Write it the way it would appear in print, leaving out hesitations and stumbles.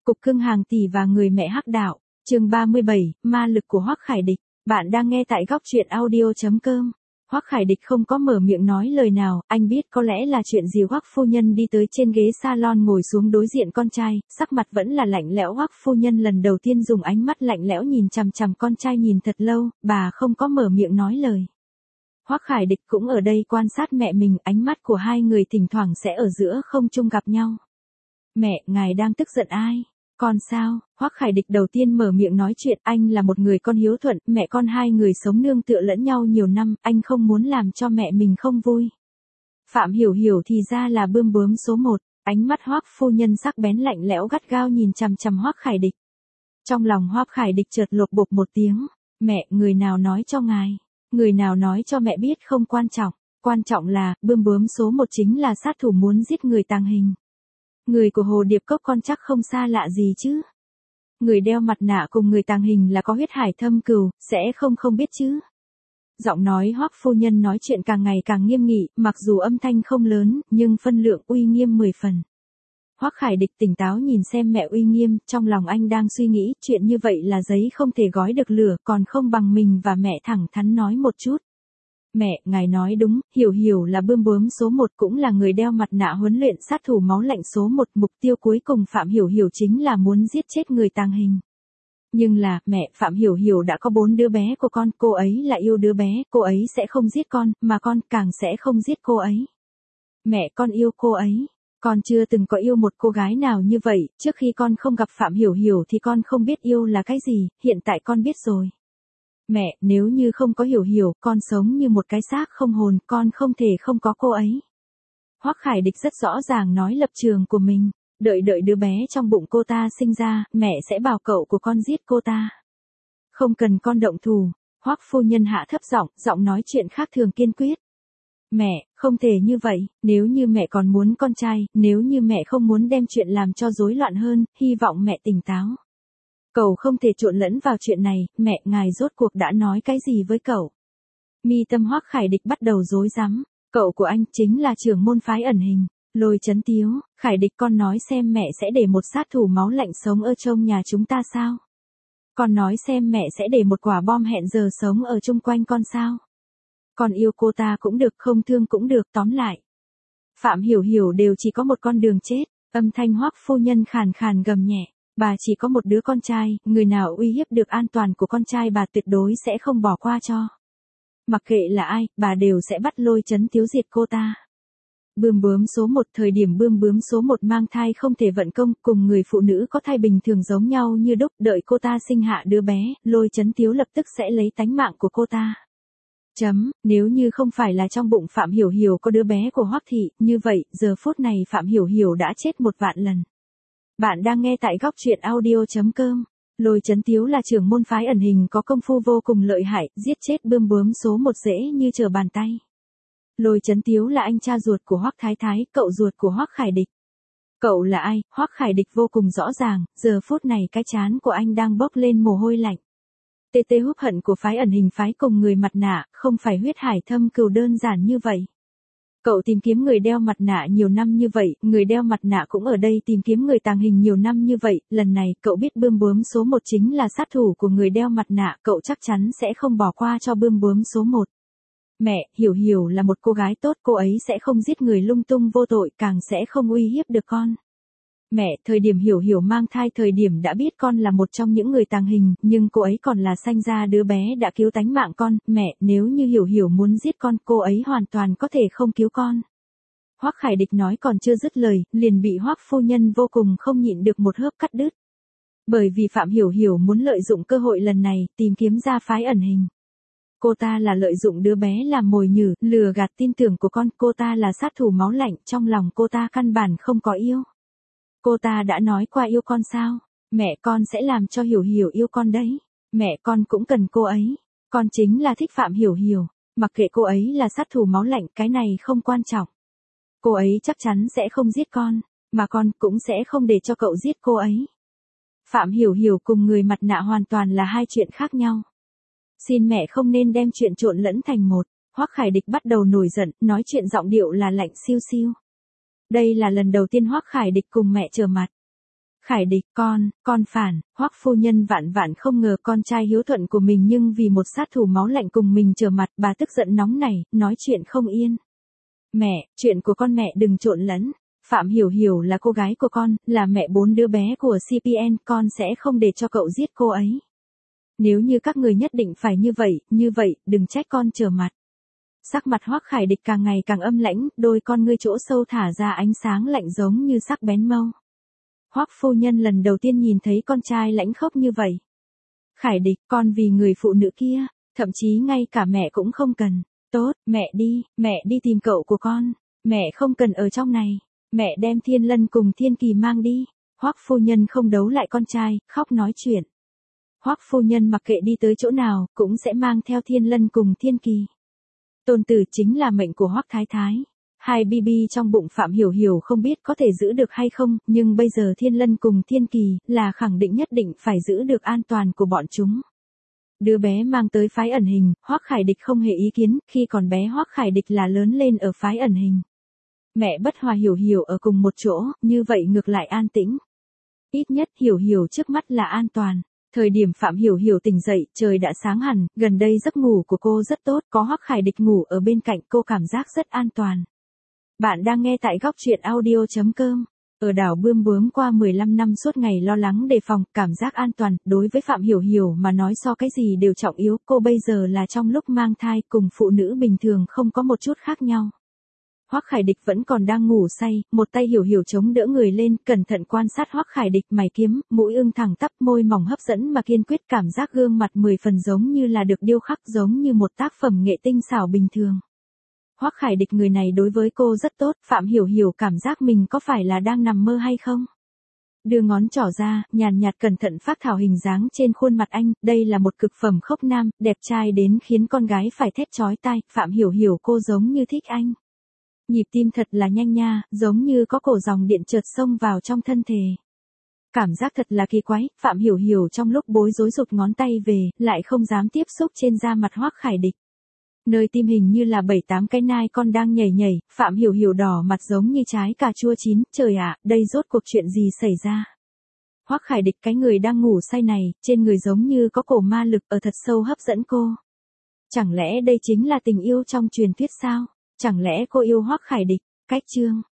Cục cưng hàng tỷ và người mẹ hắc đạo, chương 37, ma lực của Hoắc Khải Địch. Bạn đang nghe tại góc truyện audio.com. Hoắc Khải Địch không có mở miệng nói lời nào, anh biết có lẽ là chuyện gì. Hoắc phu nhân đi tới trên ghế salon ngồi xuống đối diện con trai, sắc mặt vẫn là lạnh lẽo. Hoắc phu nhân lần đầu tiên dùng ánh mắt lạnh lẽo nhìn chằm chằm con trai nhìn thật lâu, bà không có mở miệng nói lời. Hoắc Khải Địch cũng ở đây quan sát mẹ mình, ánh mắt của hai người thỉnh thoảng sẽ ở giữa không trung gặp nhau. Mẹ, ngài đang tức giận ai? Con sao? Hoắc Khải Địch đầu tiên mở miệng nói chuyện, anh là một người con hiếu thuận, mẹ con hai người sống nương tựa lẫn nhau nhiều năm, anh không muốn làm cho mẹ mình không vui. Phạm Hiểu Hiểu thì ra là bươm bướm số 1, ánh mắt Hoắc phu nhân sắc bén lạnh lẽo gắt gao nhìn chằm chằm Hoắc Khải Địch. Trong lòng Hoắc Khải Địch chợt lột bột một tiếng, mẹ, người nào nói cho ngài? Người nào nói cho mẹ biết không quan trọng là, bươm bướm số 1 chính là sát thủ muốn giết người tàng hình. Người của Hồ Điệp Cốc con chắc không xa lạ gì chứ. Người đeo mặt nạ cùng người tàng hình là có huyết hải thâm cừu, sẽ không biết chứ. Giọng nói Hoắc phu nhân nói chuyện càng ngày càng nghiêm nghị, mặc dù âm thanh không lớn, nhưng phân lượng uy nghiêm 10 phần. Hoắc Khải Địch tỉnh táo nhìn xem mẹ uy nghiêm, trong lòng anh đang suy nghĩ, chuyện như vậy là giấy không thể gói được lửa, còn không bằng mình và mẹ thẳng thắn nói một chút. Mẹ, ngài nói đúng, Hiểu Hiểu là bươm bướm số 1 cũng là người đeo mặt nạ huấn luyện sát thủ máu lạnh số 1, mục tiêu cuối cùng Phạm Hiểu Hiểu chính là muốn giết chết người tàng hình. Nhưng là, mẹ, Phạm Hiểu Hiểu đã có 4 đứa bé của con, cô ấy là yêu đứa bé, cô ấy sẽ không giết con, mà con càng sẽ không giết cô ấy. Mẹ, con yêu cô ấy. Con chưa từng có yêu một cô gái nào như vậy, trước khi con không gặp Phạm Hiểu Hiểu thì con không biết yêu là cái gì, hiện tại con biết rồi. Mẹ, nếu như không có Hiểu Hiểu, con sống như một cái xác không hồn, con không thể không có cô ấy. Hoắc Khải Địch rất rõ ràng nói lập trường của mình, đợi đứa bé trong bụng cô ta sinh ra, mẹ sẽ bảo cậu của con giết cô ta. Không cần con động thủ. Hoắc phu nhân hạ thấp giọng nói chuyện khác thường kiên quyết. Mẹ, không thể như vậy, nếu như mẹ còn muốn con trai, nếu như mẹ không muốn đem chuyện làm cho rối loạn hơn, hy vọng mẹ tỉnh táo. Cậu không thể trộn lẫn vào chuyện này, mẹ, ngài rốt cuộc đã nói cái gì với cậu? Mi tâm Hoắc Khải Địch bắt đầu rối rắm, cậu của anh chính là trưởng môn phái ẩn hình, Lôi Chấn Tiếu. Khải Địch, con nói xem mẹ sẽ để một sát thủ máu lạnh sống ở trong nhà chúng ta sao? Con nói xem mẹ sẽ để một quả bom hẹn giờ sống ở chung quanh con sao? Con yêu cô ta cũng được, không thương cũng được, tóm lại. Phạm Hiểu Hiểu đều chỉ có một con đường chết, âm thanh Hoắc phu nhân khàn khàn gầm nhẹ. Bà chỉ có một đứa con trai, người nào uy hiếp được an toàn của con trai bà tuyệt đối sẽ không bỏ qua cho. Mặc kệ là ai, bà đều sẽ bắt Lôi Chấn Tiếu diệt cô ta. Bươm bướm số 1, thời điểm bươm bướm số 1 mang thai không thể vận công, cùng người phụ nữ có thai bình thường giống nhau như đúc, đợi cô ta sinh hạ đứa bé, Lôi Chấn Tiếu lập tức sẽ lấy tánh mạng của cô ta. Nếu như không phải là trong bụng Phạm Hiểu Hiểu có đứa bé của Hoắc thị, như vậy, giờ phút này Phạm Hiểu Hiểu đã chết 1 vạn lần. Bạn đang nghe tại góc truyện audio.com. Lôi Chấn Tiếu là trưởng môn phái ẩn hình có công phu vô cùng lợi hại, giết chết bươm bướm số 1 dễ như trở bàn tay. Lôi Chấn Tiếu là anh cha ruột của Hoắc Thái Thái, cậu ruột của Hoắc Khải Địch. Cậu là ai? Hoắc Khải Địch vô cùng rõ ràng, giờ phút này cái trán của anh đang bốc lên mồ hôi lạnh. Tê húp hận của phái ẩn hình phái cùng người mặt nạ, không phải huyết hải thâm cừu đơn giản như vậy. Cậu tìm kiếm người đeo mặt nạ nhiều năm như vậy, người đeo mặt nạ cũng ở đây tìm kiếm người tàng hình nhiều năm như vậy, lần này cậu biết bươm bướm số 1 chính là sát thủ của người đeo mặt nạ, cậu chắc chắn sẽ không bỏ qua cho bươm bướm số 1. Mẹ, Hiểu Hiểu là một cô gái tốt, cô ấy sẽ không giết người lung tung vô tội, càng sẽ không uy hiếp được con. Mẹ, thời điểm Hiểu Hiểu mang thai thời điểm đã biết con là một trong những người tàng hình, nhưng cô ấy còn là sanh ra đứa bé đã cứu tánh mạng con, mẹ, nếu như Hiểu Hiểu muốn giết con, cô ấy hoàn toàn có thể không cứu con. Hoắc Khải Địch nói còn chưa dứt lời, liền bị Hoắc phu nhân vô cùng không nhịn được một hớp cắt đứt. Bởi vì Phạm Hiểu Hiểu muốn lợi dụng cơ hội lần này, tìm kiếm ra phái ẩn hình. Cô ta là lợi dụng đứa bé làm mồi nhử, lừa gạt tin tưởng của con, cô ta là sát thủ máu lạnh, trong lòng cô ta căn bản không có yêu. Cô ta đã nói qua yêu con sao? Mẹ, con sẽ làm cho Hiểu Hiểu yêu con đấy. Mẹ, con cũng cần cô ấy. Con chính là thích Phạm Hiểu Hiểu. Mặc kệ cô ấy là sát thủ máu lạnh, cái này không quan trọng. Cô ấy chắc chắn sẽ không giết con, mà con cũng sẽ không để cho cậu giết cô ấy. Phạm Hiểu Hiểu cùng người mặt nạ hoàn toàn là hai chuyện khác nhau. Xin mẹ không nên đem chuyện trộn lẫn thành một. Hoắc Khải Địch bắt đầu nổi giận, nói chuyện giọng điệu là lạnh siêu siêu. Đây là lần đầu tiên Hoắc Khải Địch cùng mẹ trở mặt. Khải Địch, con phản, Hoắc phu nhân vạn vạn không ngờ con trai hiếu thuận của mình nhưng vì một sát thủ máu lạnh cùng mình trở mặt, bà tức giận nóng nảy, nói chuyện không yên. Mẹ, chuyện của con mẹ đừng trộn lẫn. Phạm Hiểu Hiểu là cô gái của con, là mẹ 4 đứa bé của CPN, con sẽ không để cho cậu giết cô ấy. Nếu như các người nhất định phải như vậy, đừng trách con trở mặt. Sắc mặt Hoắc Khải Địch càng ngày càng âm lãnh, đôi con ngươi chỗ sâu thả ra ánh sáng lạnh giống như sắc bén mâu. Hoắc phu nhân lần đầu tiên nhìn thấy con trai lãnh khốc như vậy. Khải Địch, con vì người phụ nữ kia, thậm chí ngay cả mẹ cũng không cần. Tốt, mẹ đi tìm cậu của con. Mẹ không cần ở trong này. Mẹ đem Thiên Lân cùng Thiên Kỳ mang đi. Hoắc phu nhân không đấu lại con trai, khóc nói chuyện. Hoắc phu nhân mặc kệ đi tới chỗ nào, cũng sẽ mang theo Thiên Lân cùng Thiên Kỳ. Tôn tử chính là mệnh của Hoắc Thái Thái. Hai BB trong bụng Phạm Hiểu Hiểu không biết có thể giữ được hay không, nhưng bây giờ Thiên Lân cùng Thiên Kỳ là khẳng định nhất định phải giữ được an toàn của bọn chúng. Đứa bé mang tới phái ẩn hình, Hoắc Khải Địch không hề ý kiến, khi còn bé Hoắc Khải Địch là lớn lên ở phái ẩn hình. Mẹ bất hòa Hiểu Hiểu ở cùng một chỗ, như vậy ngược lại an tĩnh. Ít nhất Hiểu Hiểu trước mắt là an toàn. Thời điểm Phạm Hiểu Hiểu tỉnh dậy, trời đã sáng hẳn, gần đây giấc ngủ của cô rất tốt, có Hoắc Khải Địch ngủ ở bên cạnh cô cảm giác rất an toàn. Bạn đang nghe tại góc truyện audio.com. Ở đảo Bươm Bướm qua 15 năm suốt ngày lo lắng đề phòng, cảm giác an toàn, đối với Phạm Hiểu Hiểu mà nói so cái gì đều trọng yếu, cô bây giờ là trong lúc mang thai cùng phụ nữ bình thường không có một chút khác nhau. Hoắc Khải Địch vẫn còn đang ngủ say, một tay Hiểu Hiểu chống đỡ người lên, cẩn thận quan sát Hoắc Khải Địch mày kiếm, mũi ưng thẳng tắp, môi mỏng hấp dẫn mà kiên quyết, cảm giác gương mặt 10 phần giống như là được điêu khắc, giống như một tác phẩm nghệ tinh xảo bình thường. Hoắc Khải Địch người này đối với cô rất tốt, Phạm Hiểu Hiểu cảm giác mình có phải là đang nằm mơ hay không? Đưa ngón trỏ ra, nhàn nhạt cẩn thận phác thảo hình dáng trên khuôn mặt anh, đây là một cực phẩm khốc nam, đẹp trai đến khiến con gái phải thét chói tai, Phạm Hiểu Hiểu cô giống như thích anh. Nhịp tim thật là nhanh nha, giống như có cổ dòng điện chợt xông vào trong thân thể. Cảm giác thật là kỳ quái, Phạm Hiểu Hiểu trong lúc bối rối rụt ngón tay về, lại không dám tiếp xúc trên da mặt Hoắc Khải Địch. Nơi tim hình như là 7-8 cái nai con đang nhảy nhảy, Phạm Hiểu Hiểu đỏ mặt giống như trái cà chua chín, trời ạ, đây rốt cuộc chuyện gì xảy ra? Hoắc Khải Địch cái người đang ngủ say này, trên người giống như có cổ ma lực ở thật sâu hấp dẫn cô. Chẳng lẽ đây chính là tình yêu trong truyền thuyết sao? Chẳng lẽ cô yêu Hoắc Khải Địch? Cách chương